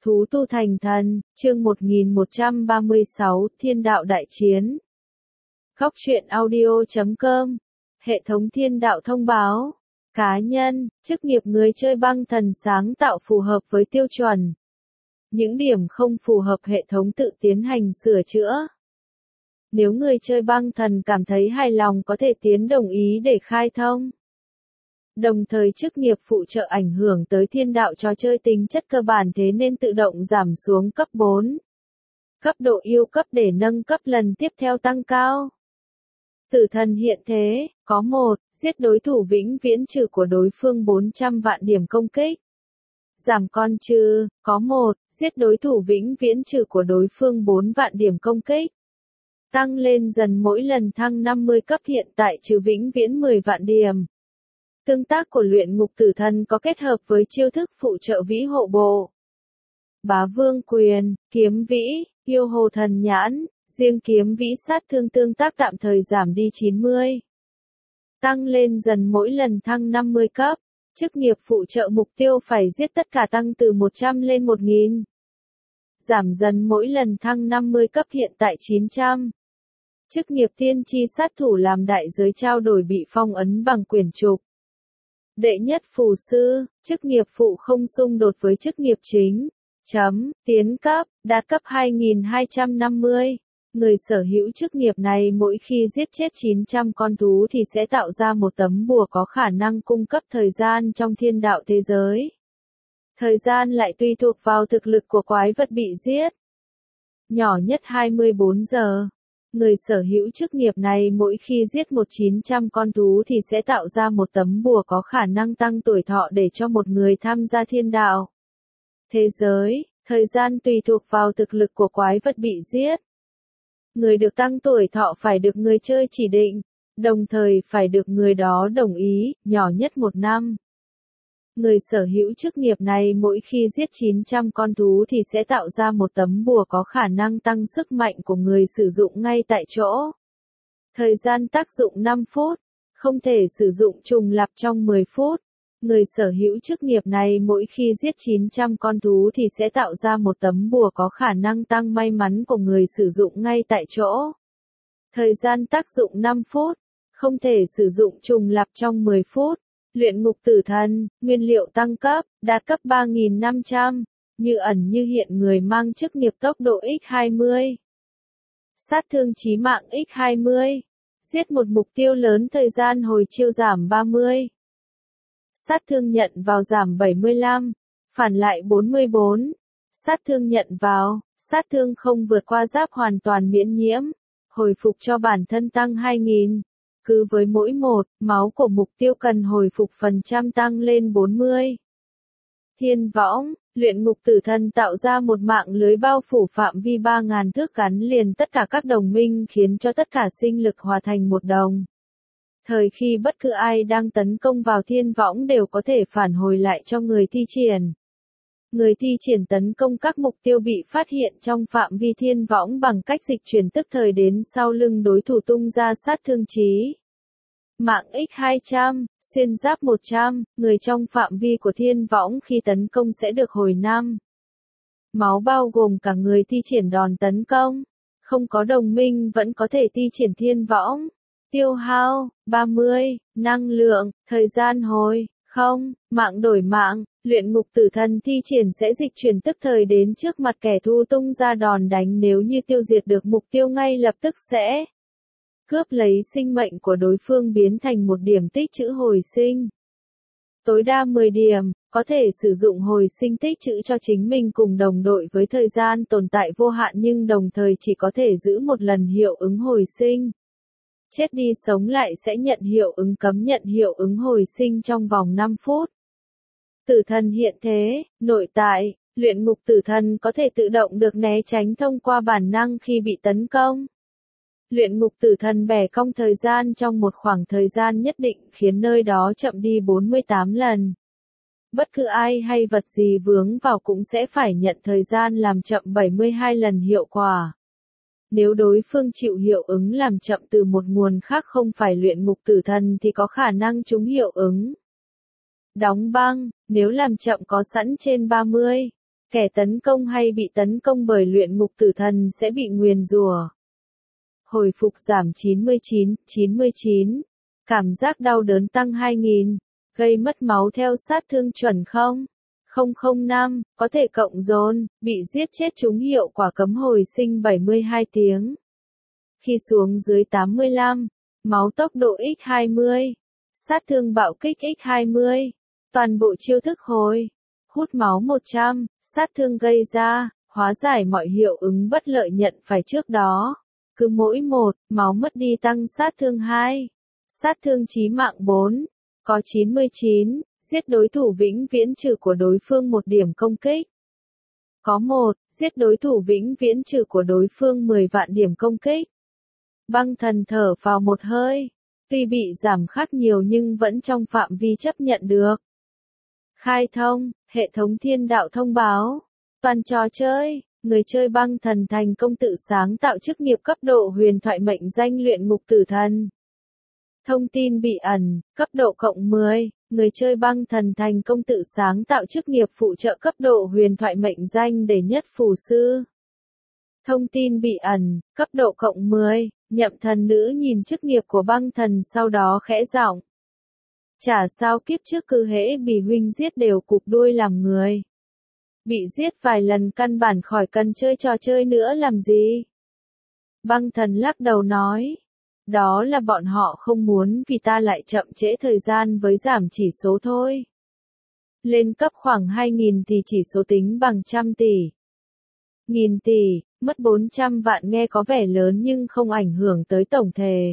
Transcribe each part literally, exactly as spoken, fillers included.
Thú tu thành thần, chương một nghìn một trăm ba mươi sáu, Thiên đạo đại chiến. Góc truyện audio chấm com. Hệ thống thiên đạo thông báo. Cá nhân, chức nghiệp người chơi băng thần sáng tạo phù hợp với tiêu chuẩn. Những điểm không phù hợp hệ thống tự tiến hành sửa chữa. Nếu người chơi băng thần cảm thấy hài lòng có thể tiến đồng ý để khai thông. Đồng thời chức nghiệp phụ trợ ảnh hưởng tới thiên đạo trò chơi tính chất cơ bản thế nên tự động giảm xuống cấp bốn. Cấp độ yêu cấp để nâng cấp lần tiếp theo tăng cao. Tử thần hiện thế, có một, giết đối thủ vĩnh viễn trừ của đối phương bốn trăm vạn điểm công kích. Giảm con trừ, có một, giết đối thủ vĩnh viễn trừ của đối phương bốn vạn điểm công kích. Tăng lên dần mỗi lần thăng năm mươi cấp hiện tại trừ vĩnh viễn mười vạn điểm. Tương tác của luyện ngục tử thần có kết hợp với chiêu thức phụ trợ vĩ hộ bộ. Bá vương quyền, kiếm vĩ, yêu hồ thần nhãn, riêng kiếm vĩ sát thương tương tác tạm thời giảm đi chín mươi. Tăng lên dần mỗi lần thăng năm mươi cấp, chức nghiệp phụ trợ mục tiêu phải giết tất cả tăng từ một trăm lên một nghìn. Giảm dần mỗi lần thăng năm mươi cấp hiện tại chín trăm. Chức nghiệp tiên tri sát thủ làm đại giới trao đổi bị phong ấn bằng quyển trục. Đệ nhất phù sư, chức nghiệp phụ không xung đột với chức nghiệp chính. Chấm, tiến cấp, đạt cấp hai nghìn hai trăm năm mươi. Người sở hữu chức nghiệp này mỗi khi giết chết chín trăm con thú thì sẽ tạo ra một tấm bùa có khả năng cung cấp thời gian trong thiên đạo thế giới. Thời gian lại tùy thuộc vào thực lực của quái vật bị giết. Nhỏ nhất hai mươi bốn giờ. Người sở hữu chức nghiệp này mỗi khi giết một chín trăm con thú thì sẽ tạo ra một tấm bùa có khả năng tăng tuổi thọ để cho một người tham gia thiên đạo thế giới, thời gian tùy thuộc vào thực lực của quái vật bị giết. Người được tăng tuổi thọ phải được người chơi chỉ định, đồng thời phải được người đó đồng ý, nhỏ nhất một năm. Người sở hữu chức nghiệp này mỗi khi giết chín trăm con thú thì sẽ tạo ra một tấm bùa có khả năng tăng sức mạnh của người sử dụng ngay tại chỗ. Thời gian tác dụng năm phút, không thể sử dụng trùng lặp trong mười phút. Người sở hữu chức nghiệp này mỗi khi giết chín trăm con thú thì sẽ tạo ra một tấm bùa có khả năng tăng may mắn của người sử dụng ngay tại chỗ. Thời gian tác dụng năm phút, không thể sử dụng trùng lặp trong mười phút. Luyện ngục tử thần, nguyên liệu tăng cấp, đạt cấp ba nghìn năm trăm, như ẩn như hiện người mang chức nghiệp tốc độ nhân hai mươi. Sát thương chí mạng nhân hai mươi. Giết một mục tiêu lớn thời gian hồi chiêu giảm ba mươi. Sát thương nhận vào giảm bảy mươi lăm, phản lại bốn mươi bốn. Sát thương nhận vào, sát thương không vượt qua giáp hoàn toàn miễn nhiễm, hồi phục cho bản thân tăng hai nghìn. Cứ với mỗi một, máu của mục tiêu cần hồi phục phần trăm tăng lên bốn mươi. Thiên võng, luyện ngục tử thần tạo ra một mạng lưới bao phủ phạm vi ba nghìn thước gắn liền tất cả các đồng minh khiến cho tất cả sinh lực hòa thành một đồng. Thời khi bất cứ ai đang tấn công vào thiên võng đều có thể phản hồi lại cho người thi triển. Người thi triển tấn công các mục tiêu bị phát hiện trong phạm vi thiên võng bằng cách dịch chuyển tức thời đến sau lưng đối thủ tung ra sát thương chí mạng nhân hai trăm, xuyên giáp một trăm, người trong phạm vi của thiên võng khi tấn công sẽ được hồi năm. Máu bao gồm cả người thi triển đòn tấn công. Không có đồng minh vẫn có thể thi triển thiên võng. Tiêu hao, ba mươi, năng lượng, thời gian hồi, không, mạng đổi mạng. Luyện ngục tử thần thi triển sẽ dịch chuyển tức thời đến trước mặt kẻ thù tung ra đòn đánh nếu như tiêu diệt được mục tiêu ngay lập tức sẽ cướp lấy sinh mệnh của đối phương biến thành một điểm tích trữ hồi sinh. Tối đa mười điểm, có thể sử dụng hồi sinh tích trữ cho chính mình cùng đồng đội với thời gian tồn tại vô hạn nhưng đồng thời chỉ có thể giữ một lần hiệu ứng hồi sinh. Chết đi sống lại sẽ nhận hiệu ứng cấm nhận hiệu ứng hồi sinh trong vòng năm phút. Tử thần hiện thế, nội tại, luyện ngục tử thần có thể tự động được né tránh thông qua bản năng khi bị tấn công. Luyện ngục tử thần bẻ cong thời gian trong một khoảng thời gian nhất định khiến nơi đó chậm đi bốn mươi tám lần. Bất cứ ai hay vật gì vướng vào cũng sẽ phải nhận thời gian làm chậm bảy mươi hai lần hiệu quả. Nếu đối phương chịu hiệu ứng làm chậm từ một nguồn khác không phải luyện ngục tử thần thì có khả năng trúng hiệu ứng. Đóng băng, nếu làm chậm có sẵn trên ba mươi. Kẻ tấn công hay bị tấn công bởi luyện ngục tử thần sẽ bị nguyền rủa. Hồi phục giảm chín mươi chín, chín mươi chín. Cảm giác đau đớn tăng hai nghìn. Gây mất máu theo sát thương chuẩn không? không không năm, có thể cộng dồn, bị giết chết trúng hiệu quả cấm hồi sinh bảy mươi hai tiếng. Khi xuống dưới tám mươi lăm, máu tốc độ nhân hai mươi. Sát thương bạo kích nhân hai mươi. Toàn bộ chiêu thức hồi. Hút máu một trăm, sát thương gây ra, hóa giải mọi hiệu ứng bất lợi nhận phải trước đó. Cứ mỗi một, máu mất đi tăng sát thương hai. Sát thương chí mạng bốn. Có chín mươi chín, giết đối thủ vĩnh viễn trừ của đối phương một điểm công kích. Có một, giết đối thủ vĩnh viễn trừ của đối phương mười vạn điểm công kích. Băng thần thở vào một hơi. Tuy bị giảm khác nhiều nhưng vẫn trong phạm vi chấp nhận được. Khai thông, hệ thống thiên đạo thông báo. Toàn trò chơi, người chơi băng thần thành công tự sáng tạo chức nghiệp cấp độ huyền thoại mệnh danh luyện ngục tử thần. Thông tin bị ẩn, cấp độ cộng mười, người chơi băng thần thành công tự sáng tạo chức nghiệp phụ trợ cấp độ huyền thoại mệnh danh để nhất phù sư. Thông tin bị ẩn, cấp độ cộng mười, nhậm thần nữ nhìn chức nghiệp của băng thần sau đó khẽ giọng. Chả sao kiếp trước cứ hễ bị huynh giết đều cụp đuôi làm người. Bị giết vài lần căn bản khỏi cần chơi trò chơi nữa làm gì. Băng thần lắc đầu nói. Đó là bọn họ không muốn vì ta lại chậm trễ thời gian với giảm chỉ số thôi. Lên cấp khoảng hai nghìn thì chỉ số tính bằng trăm tỷ. Nghìn tỷ, mất bốn trăm vạn nghe có vẻ lớn nhưng không ảnh hưởng tới tổng thể.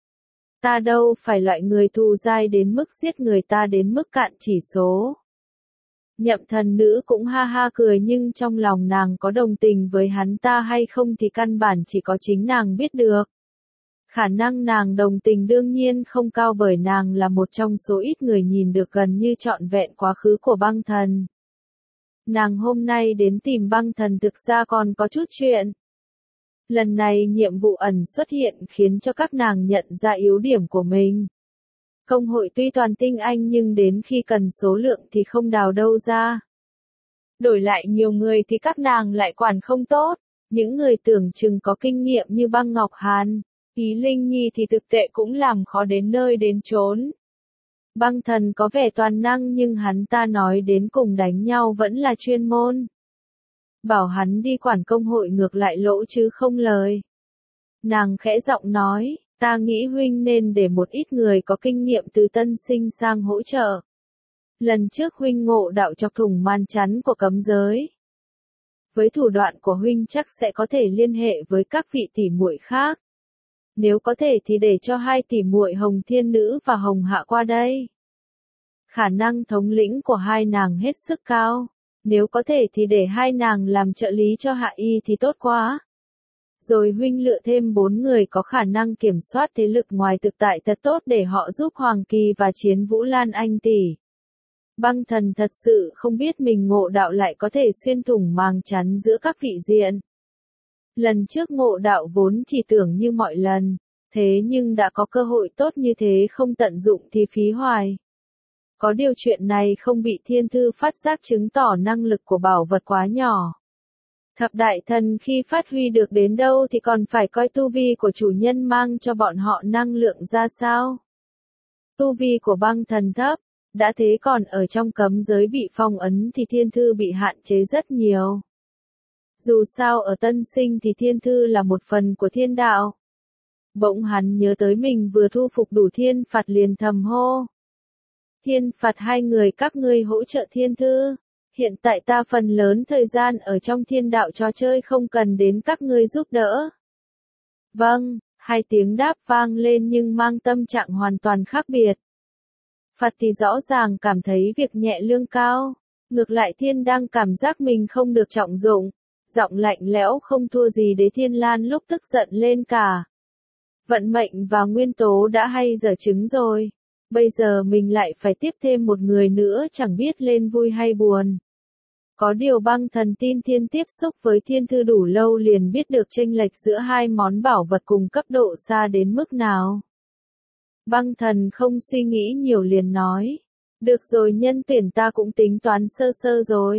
Ta đâu phải loại người thù dai đến mức giết người ta đến mức cạn chỉ số. Nhậm thần nữ cũng ha ha cười nhưng trong lòng nàng có đồng tình với hắn ta hay không thì căn bản chỉ có chính nàng biết được. Khả năng nàng đồng tình đương nhiên không cao bởi nàng là một trong số ít người nhìn được gần như trọn vẹn quá khứ của băng thần. Nàng hôm nay đến tìm băng thần thực ra còn có chút chuyện. Lần này nhiệm vụ ẩn xuất hiện khiến cho các nàng nhận ra yếu điểm của mình. Công hội tuy toàn tinh anh nhưng đến khi cần số lượng thì không đào đâu ra. Đổi lại nhiều người thì các nàng lại quản không tốt. Những người tưởng chừng có kinh nghiệm như băng Ngọc Hàn, Ý Linh Nhi thì thực tệ cũng làm khó đến nơi đến chốn. Băng thần có vẻ toàn năng nhưng hắn ta nói đến cùng đánh nhau vẫn là chuyên môn. Bảo hắn đi quản công hội ngược lại lỗ chứ không lời. Nàng khẽ giọng nói, ta nghĩ huynh nên để một ít người có kinh nghiệm từ tân sinh sang hỗ trợ. Lần trước huynh ngộ đạo chọc thủng màn chắn của cấm giới. Với thủ đoạn của huynh chắc sẽ có thể liên hệ với các vị tỷ muội khác. Nếu có thể thì để cho hai tỷ muội Hồng Thiên Nữ và Hồng Hạ qua đây. Khả năng thống lĩnh của hai nàng hết sức cao. Nếu có thể thì để hai nàng làm trợ lý cho Hạ Y thì tốt quá. Rồi huynh lựa thêm bốn người có khả năng kiểm soát thế lực ngoài thực tại thật tốt để họ giúp Hoàng Kỳ và Chiến Vũ Lan Anh tỷ. Băng thần thật sự không biết mình ngộ đạo lại có thể xuyên thủng màng chắn giữa các vị diện. Lần trước ngộ đạo vốn chỉ tưởng như mọi lần, thế nhưng đã có cơ hội tốt như thế không tận dụng thì phí hoài. Có điều chuyện này không bị thiên thư phát giác chứng tỏ năng lực của bảo vật quá nhỏ. Thập đại thần khi phát huy được đến đâu thì còn phải coi tu vi của chủ nhân mang cho bọn họ năng lượng ra sao. Tu vi của băng thần thấp, đã thế còn ở trong cấm giới bị phong ấn thì thiên thư bị hạn chế rất nhiều. Dù sao ở tân sinh thì thiên thư là một phần của thiên đạo. Bỗng hắn nhớ tới mình vừa thu phục đủ thiên phạt liền thầm hô. Thiên phạt hai người các ngươi hỗ trợ thiên thư. Hiện tại ta phần lớn thời gian ở trong thiên đạo trò chơi không cần đến các ngươi giúp đỡ. Vâng, hai tiếng đáp vang lên nhưng mang tâm trạng hoàn toàn khác biệt. Phạt thì rõ ràng cảm thấy việc nhẹ lương cao. Ngược lại thiên đang cảm giác mình không được trọng dụng. Giọng lạnh lẽo không thua gì Đế Thiên Lan lúc tức giận lên cả. Vận mệnh và nguyên tố đã hay dở chứng rồi. Bây giờ mình lại phải tiếp thêm một người nữa chẳng biết lên vui hay buồn. Có điều băng thần tin thiên tiếp xúc với thiên thư đủ lâu liền biết được chênh lệch giữa hai món bảo vật cùng cấp độ xa đến mức nào. Băng thần không suy nghĩ nhiều liền nói. Được rồi nhân tuyển ta cũng tính toán sơ sơ rồi.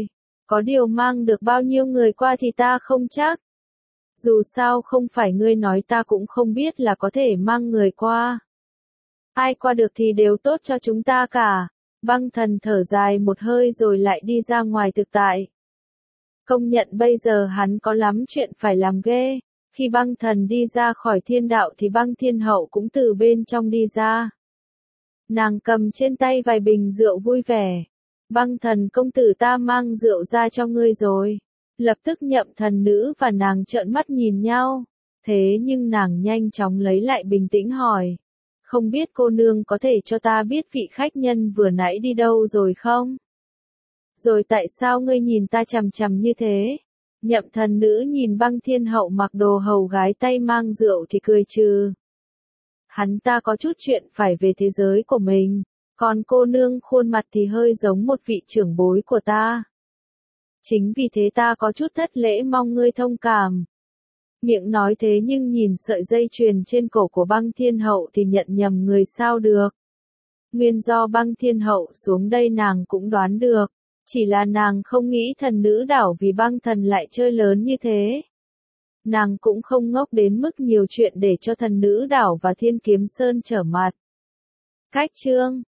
Có điều mang được bao nhiêu người qua thì ta không chắc. Dù sao không phải ngươi nói ta cũng không biết là có thể mang người qua. Ai qua được thì đều tốt cho chúng ta cả. Băng thần thở dài một hơi rồi lại đi ra ngoài thực tại. Công nhận bây giờ hắn có lắm chuyện phải làm ghê. Khi băng thần đi ra khỏi thiên đạo thì băng thiên hậu cũng từ bên trong đi ra. Nàng cầm trên tay vài bình rượu vui vẻ. Băng thần công tử ta mang rượu ra cho ngươi rồi. Lập tức nhậm thần nữ và nàng trợn mắt nhìn nhau. Thế nhưng nàng nhanh chóng lấy lại bình tĩnh hỏi. Không biết cô nương có thể cho ta biết vị khách nhân vừa nãy đi đâu rồi không? Rồi tại sao ngươi nhìn ta chằm chằm như thế? Nhậm thần nữ nhìn băng thiên hậu mặc đồ hầu gái tay mang rượu thì cười trừ. Hắn ta có chút chuyện phải về thế giới của mình, còn cô nương khuôn mặt thì hơi giống một vị trưởng bối của ta. Chính vì thế ta có chút thất lễ mong ngươi thông cảm. Miệng nói thế nhưng nhìn sợi dây chuyền trên cổ của băng thiên hậu thì nhận nhầm người sao được. Nguyên do băng thiên hậu xuống đây nàng cũng đoán được. Chỉ là nàng không nghĩ thần nữ đảo vì băng thần lại chơi lớn như thế. Nàng cũng không ngốc đến mức nhiều chuyện để cho thần nữ đảo và thiên kiếm sơn trở mặt. Cách chương